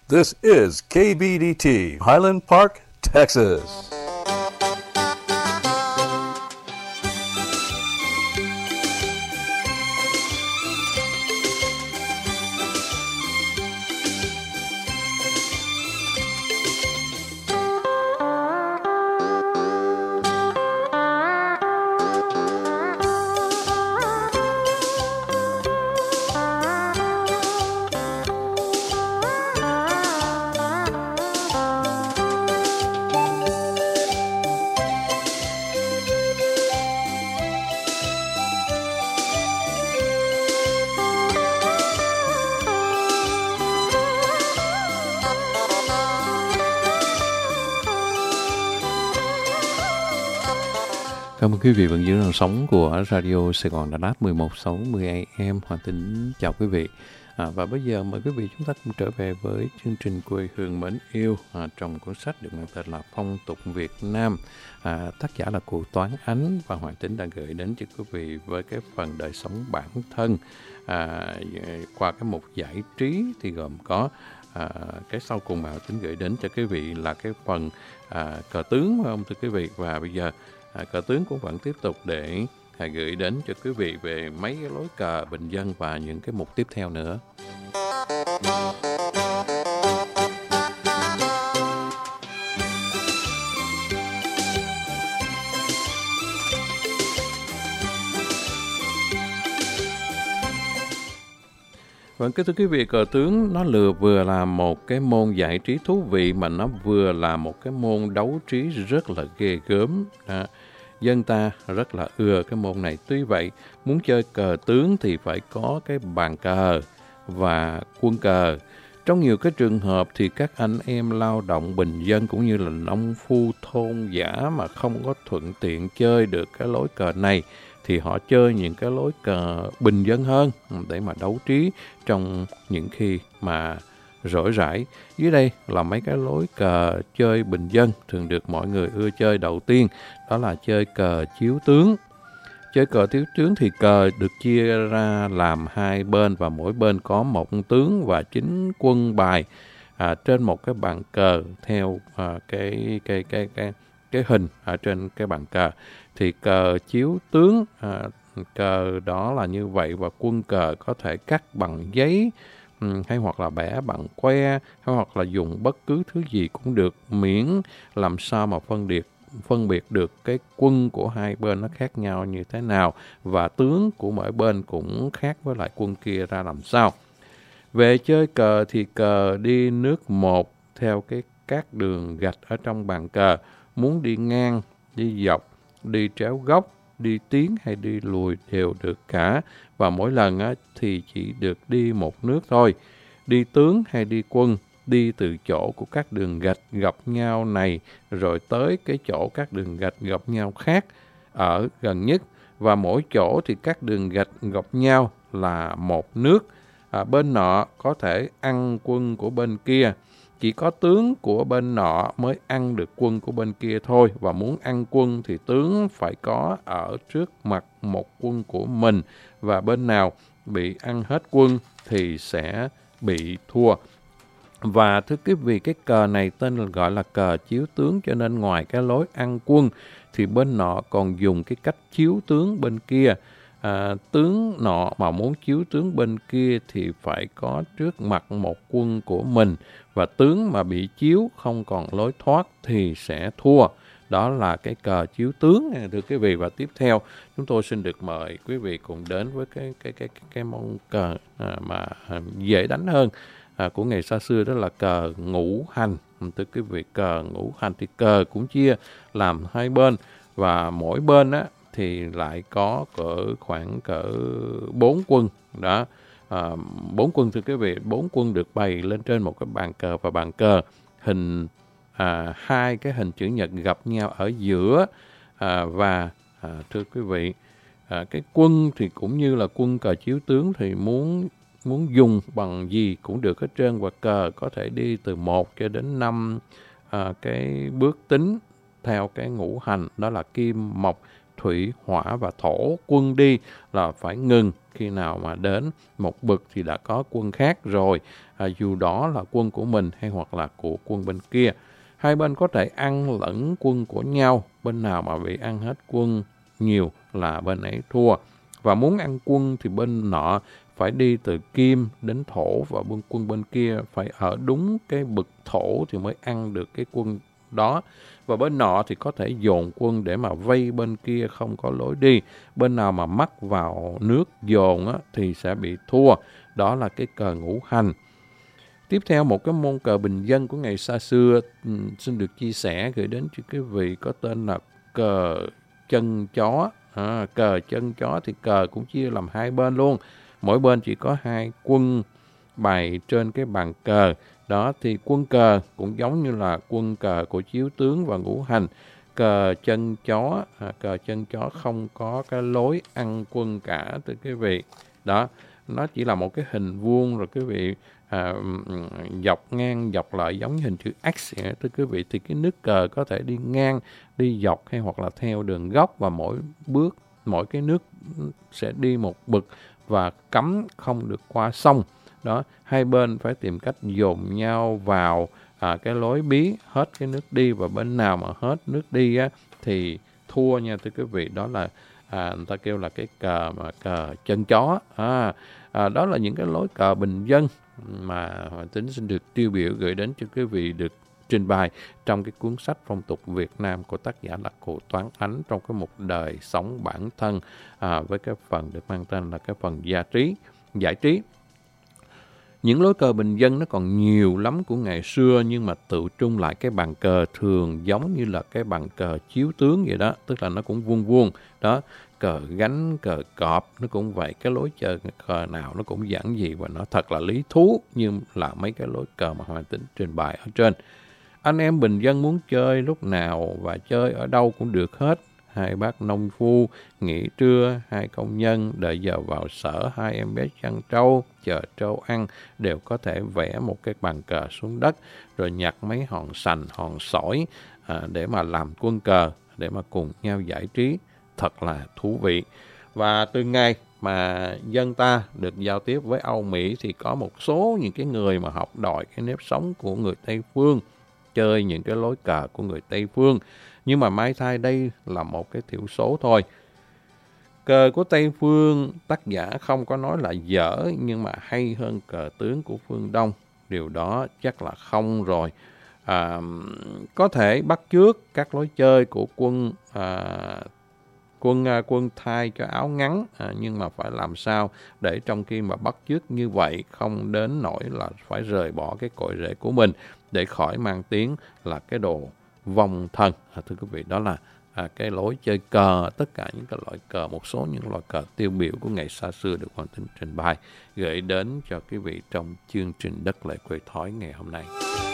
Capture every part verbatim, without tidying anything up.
This is K B D T, Highland Park, Texas. Cảm ơn quý vị vẫn giữ dàn sóng của Radio Sài Gòn Đà Lạt mười một sáu mươi A M. Hoàng Tính chào quý vị. À, và bây giờ mời quý vị chúng ta cùng trở về với chương trình Quê hương mến yêu à, trong cuốn sách được mang tên là Phong tục Việt Nam. À, tác giả là cụ Toán Ánh và Hoàng Tính đã gửi đến cho quý vị với cái phần đời sống bản thân. À, qua cái mục giải trí thì gồm có à, cái sau cùng mà Hoàng Tính gửi đến cho quý vị là cái phần à, cờ tướng phải không thưa quý vị. Và bây giờ À, cờ tướng cũng vẫn tiếp tục để à, gửi đến cho quý vị về mấy cái lối cờ bình dân và những cái mục tiếp theo nữa. Vâng, kính thưa quý vị, cờ tướng nó lừa vừa là một cái môn giải trí thú vị mà nó vừa là một cái môn đấu trí rất là ghê gớm. À, dân ta rất là ưa cái môn này. Tuy vậy, muốn chơi cờ tướng thì phải có cái bàn cờ và quân cờ. Trong nhiều cái trường hợp thì các anh em lao động bình dân cũng như là nông phu thôn dã mà không có thuận tiện chơi được cái lối cờ này thì họ chơi những cái lối cờ bình dân hơn để mà đấu trí trong những khi mà rỗi rãi. Dưới đây là mấy cái lối cờ chơi bình dân thường được mọi người ưa chơi. Đầu tiên đó là chơi cờ chiếu tướng. Chơi cờ chiếu tướng thì cờ được chia ra làm hai bên và mỗi bên có một tướng và chín quân bài à, trên một cái bàn cờ theo à, cái cái cái cái cái hình ở trên cái bàn cờ. Thì cờ chiếu tướng à, cờ đó là như vậy và quân cờ có thể cắt bằng giấy um, hay hoặc là bẻ bằng que hay hoặc là dùng bất cứ thứ gì cũng được, miễn làm sao mà phân biệt phân biệt được cái quân của hai bên nó khác nhau như thế nào và tướng của mỗi bên cũng khác với lại quân kia ra làm sao. Về chơi cờ thì cờ đi nước một theo cái các đường gạch ở trong bàn cờ, muốn đi ngang, đi dọc, đi tréo góc, đi tiến hay đi lùi đều được cả, và mỗi lần á, thì chỉ được đi một nước thôi. Đi tướng hay đi quân, đi từ chỗ của các đường gạch gặp nhau này rồi tới cái chỗ các đường gạch gặp nhau khác ở gần nhất, và mỗi chỗ thì các đường gạch gặp nhau là một nước. À, bên nọ có thể ăn quân của bên kia. Chỉ có tướng của bên nọ mới ăn được quân của bên kia thôi, và muốn ăn quân thì tướng phải có ở trước mặt một quân của mình, và bên nào bị ăn hết quân thì sẽ bị thua. Và thưa quý vị, cái cờ này tên là gọi là cờ chiếu tướng, cho nên ngoài cái lối ăn quân thì bên nọ còn dùng cái cách chiếu tướng bên kia. À, tướng nọ mà muốn chiếu tướng bên kia thì phải có trước mặt một quân của mình, và tướng mà bị chiếu không còn lối thoát thì sẽ thua. Đó là cái cờ chiếu tướng, thưa quý vị. Và tiếp theo chúng tôi xin được mời quý vị cùng đến với cái cái cái cái, cái môn cờ à, mà à, dễ đánh hơn à, của ngày xa xưa, đó là cờ ngũ hành. Thưa quý vị, cờ ngũ hành thì cờ cũng chia làm hai bên, và mỗi bên á thì lại có cỡ khoảng cỡ bốn quân đó. À, bốn quân thưa quý vị, bốn quân được bày lên trên một cái bàn cờ, và bàn cờ hình à, hai cái hình chữ nhật gặp nhau ở giữa. À, và à, thưa quý vị, à, cái quân thì cũng như là quân cờ chiếu tướng thì muốn muốn dùng bằng gì cũng được hết trơn, và cờ có thể đi từ một cho đến năm à, cái bước tính theo cái ngũ hành, đó là kim mộc thủy, hỏa và thổ. Quân đi là phải ngừng, khi nào mà đến một bực thì đã có quân khác rồi, à, dù đó là quân của mình hay hoặc là của quân bên kia. Hai bên có thể ăn lẫn quân của nhau, bên nào mà bị ăn hết quân nhiều là bên ấy thua. Và muốn ăn quân thì bên nọ phải đi từ kim đến thổ, và bên quân bên kia phải ở đúng cái bực thổ thì mới ăn được cái quân đó. Và bên nọ thì có thể dồn quân để mà vây bên kia không có lối đi. Bên nào mà mắc vào nước dồn á, thì sẽ bị thua. Đó là cái cờ ngũ hành. Tiếp theo, một cái môn cờ bình dân của ngày xa xưa xin được chia sẻ gửi đến cho quý vị có tên là cờ chân chó. À, cờ chân chó thì cờ cũng chia làm hai bên luôn. Mỗi bên chỉ có hai quân bày trên cái bàn cờ. Đó thì quân cờ cũng giống như là quân cờ của chiếu tướng và ngũ hành. Cờ chân chó, à, cờ chân chó không có cái lối ăn quân cả thưa quý vị. Đó, nó chỉ là một cái hình vuông rồi quý vị à, dọc ngang dọc lại giống như hình chữ X. Thưa quý vị, thì cái nước cờ có thể đi ngang, đi dọc hay hoặc là theo đường góc, và mỗi bước, mỗi cái nước sẽ đi một bực và cấm không được qua sông. Đó, hai bên phải tìm cách dồn nhau vào à, cái lối bí, hết cái nước đi, và bên nào mà hết nước đi á, thì thua nha thưa quý vị. Đó là à, người ta kêu là cái cờ mà cờ chân chó. À, à, đó là những cái lối cờ bình dân mà Hoàng Tính xin được tiêu biểu gửi đến cho quý vị được trình bày trong cái cuốn sách Phong tục Việt Nam của tác giả là Cụ Toán Ánh, trong cái mục đời sống bản thân, à, với cái phần được mang tên là cái phần giải trí. giải trí. Những lối cờ bình dân nó còn nhiều lắm của ngày xưa, nhưng mà tự trung lại cái bàn cờ thường giống như là cái bàn cờ chiếu tướng vậy đó, tức là nó cũng vuông vuông. Đó, cờ gánh, cờ cọp nó cũng vậy, cái lối chơi cờ nào nó cũng giản dị và nó thật là lý thú như là mấy cái lối cờ mà Hoàng Tính trình bày ở trên. Anh em bình dân muốn chơi lúc nào và chơi ở đâu cũng được hết. Hai bác nông phu nghỉ trưa, hai công nhân đợi giờ vào sở, hai em bé chăn trâu chờ trâu ăn đều có thể vẽ một cái bàn cờ xuống đất, rồi nhặt mấy hòn sành, hòn sỏi à, để mà làm quân cờ, để mà cùng nhau giải trí. Thật là thú vị. Và từ ngày mà dân ta được giao tiếp với Âu Mỹ thì có một số những cái người mà học đòi cái nếp sống của người Tây Phương, chơi những cái lối cờ của người Tây Phương. Nhưng mà may thay đây là một cái thiểu số thôi. Cờ của Tây Phương tác giả không có nói là dở, nhưng mà hay hơn cờ tướng của phương Đông. Điều đó chắc là không rồi. À, có thể bắt chước các lối chơi của quân à, quân quân thay cho áo ngắn, à, nhưng mà phải làm sao để trong khi mà bắt chước như vậy không đến nỗi là phải rời bỏ cái cội rễ của mình, để khỏi mang tiếng là cái đồ vong thần. À, thưa quý vị, đó là à, cái lối chơi cờ, tất cả những cái loại cờ, một số những loại cờ tiêu biểu của ngày xa xưa được Hoàng Tính trình bày gửi đến cho quý vị trong chương trình Đất Lệ Quê Thói ngày hôm nay.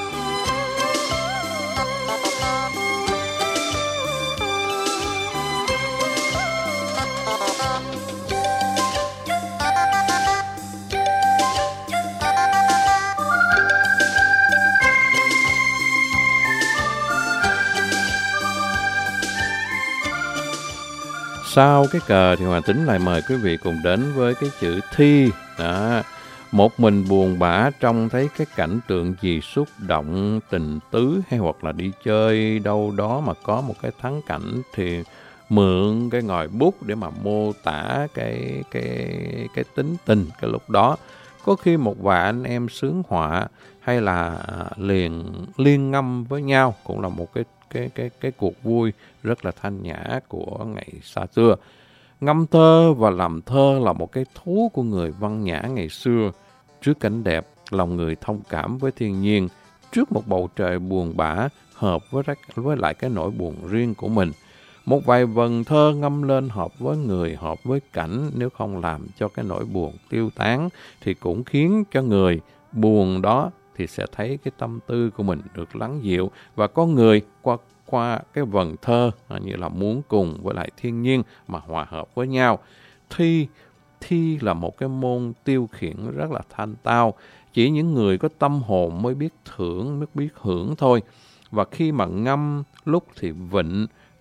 Sau cái cờ thì Hoàng Tính lại mời quý vị cùng đến với cái chữ thi. Đó. Một mình buồn bã trông thấy cái cảnh tượng gì xúc động tình tứ, hay hoặc là đi chơi đâu đó mà có một cái thắng cảnh thì mượn cái ngòi bút để mà mô tả cái cái cái tính tình cái lúc đó. Có khi một vài anh em sướng họa hay là liền liên ngâm với nhau cũng là một cái cái cái cái cuộc vui rất là thanh nhã của ngày xa xưa. Ngâm thơ và làm thơ là một cái thú của người văn nhã ngày xưa. Trước cảnh đẹp, lòng người thông cảm với thiên nhiên. Trước một bầu trời buồn bã, hợp với với lại cái nỗi buồn riêng của mình. Một vài vần thơ ngâm lên hợp với người, hợp với cảnh, nếu không làm cho cái nỗi buồn tiêu tán thì cũng khiến cho người buồn đó thì sẽ thấy cái tâm tư của mình được lắng dịu, và có người qua qua cái vần thơ như là muốn cùng với lại thiên nhiên mà hòa hợp với nhau. Thi thi là một cái môn tiêu khiển rất là thanh tao, chỉ những người có tâm hồn mới biết thưởng, mới biết hưởng thôi. Và khi mà ngâm lúc thì vịnh,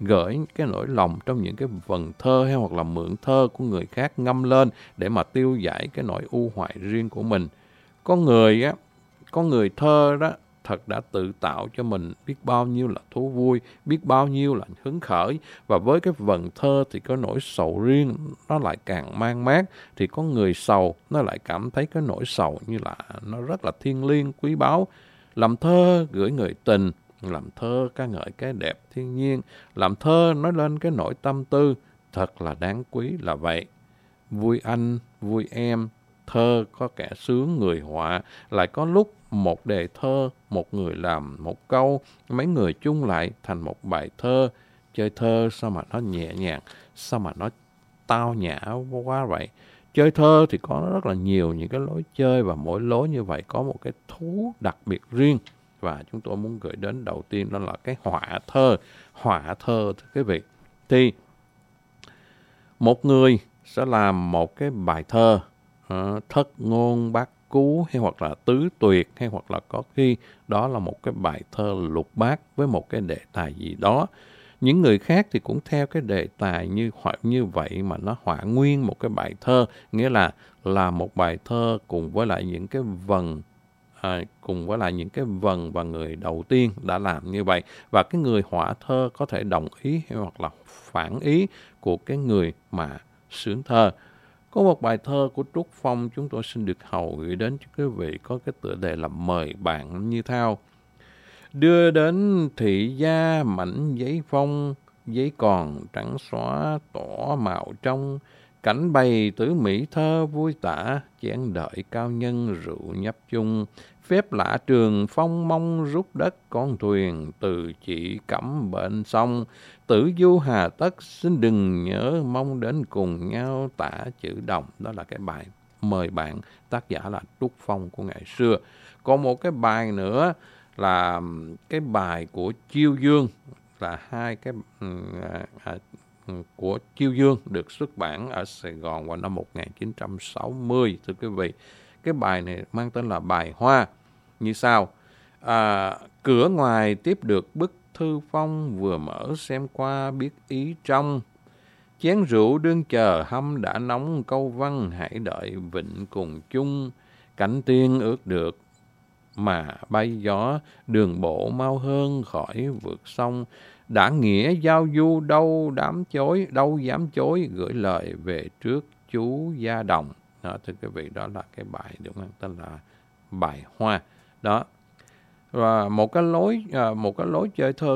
gửi cái nỗi lòng trong những cái vần thơ hay hoặc là mượn thơ của người khác ngâm lên để mà tiêu giải cái nỗi u hoài riêng của mình. Có người á, có người thơ đó thật đã tự tạo cho mình biết bao nhiêu là thú vui, biết bao nhiêu là hứng khởi, và với cái vần thơ thì có nỗi sầu riêng nó lại càng mang mát, thì có người sầu nó lại cảm thấy cái nỗi sầu như là nó rất là thiêng liêng quý báu. Làm thơ gửi người tình, làm thơ ca ngợi cái đẹp thiên nhiên, làm thơ nói lên cái nỗi tâm tư, thật là đáng quý là vậy. Vui anh, vui em, thơ có kẻ sướng người họa, lại có lúc một đề thơ, một người làm một câu, mấy người chung lại thành một bài thơ. Chơi thơ sao mà nó nhẹ nhàng, sao mà nó tao nhã quá vậy. Chơi thơ thì có rất là nhiều những cái lối chơi, và mỗi lối như vậy có một cái thú đặc biệt riêng. Và chúng tôi muốn gửi đến đầu tiên đó là cái họa thơ. Họa thơ thưa quý vị, thì một người sẽ làm một cái bài thơ uh, thất ngôn bát cú, hay hoặc là tứ tuyệt, hay hoặc là có khi đó là một cái bài thơ lục bát với một cái đề tài gì đó. Những người khác thì cũng theo cái đề tài như hoặc như vậy mà nó họa nguyên một cái bài thơ, nghĩa là là một bài thơ cùng với lại những cái vần à, cùng với lại những cái vần và người đầu tiên đã làm như vậy, và cái người họa thơ có thể đồng ý hay hoặc là phản ý của cái người mà sướng thơ. Có một bài thơ của Trúc Phong chúng tôi xin được hầu gửi đến cho quý vị, có cái tựa đề là Mời Bạn như thao. Đưa đến thị gia mảnh giấy phong, giấy còn trắng xóa tỏ màu trong, cảnh bày tứ mỹ thơ vui tả, chén đợi cao nhân rượu nhấp chung, phép lạ trường phong mong rút đất con thuyền, từ chỉ cẩm bên sông, tử du hà tất xin đừng nhớ, mong đến cùng nhau tả chữ đồng. Đó là cái bài Mời Bạn, tác giả là Trúc Phong của ngày xưa. Còn một cái bài nữa là cái bài của Chiêu Dương, là hai cái à, à, của Chiêu Dương được xuất bản ở Sài Gòn vào năm một nghìn chín trăm sáu mươi. Thưa quý vị, cái bài này mang tên là bài Hoa như sau. À, cửa ngoài tiếp được bức thư phong, vừa mở xem qua biết ý trong, chén rượu đương chờ hâm đã nóng, câu văn hãy đợi vịnh cùng chung, cảnh tiên ước được mà bay gió, đường bộ mau hơn khỏi vượt sông, đã nghĩa giao du đâu đám chối, đâu dám chối, gửi lời về trước chú Gia Đồng. Đó, thưa quý vị, đó là cái bài được mang tên là bài Hoa. Đó. Và một cái lối một cái lối chơi thơ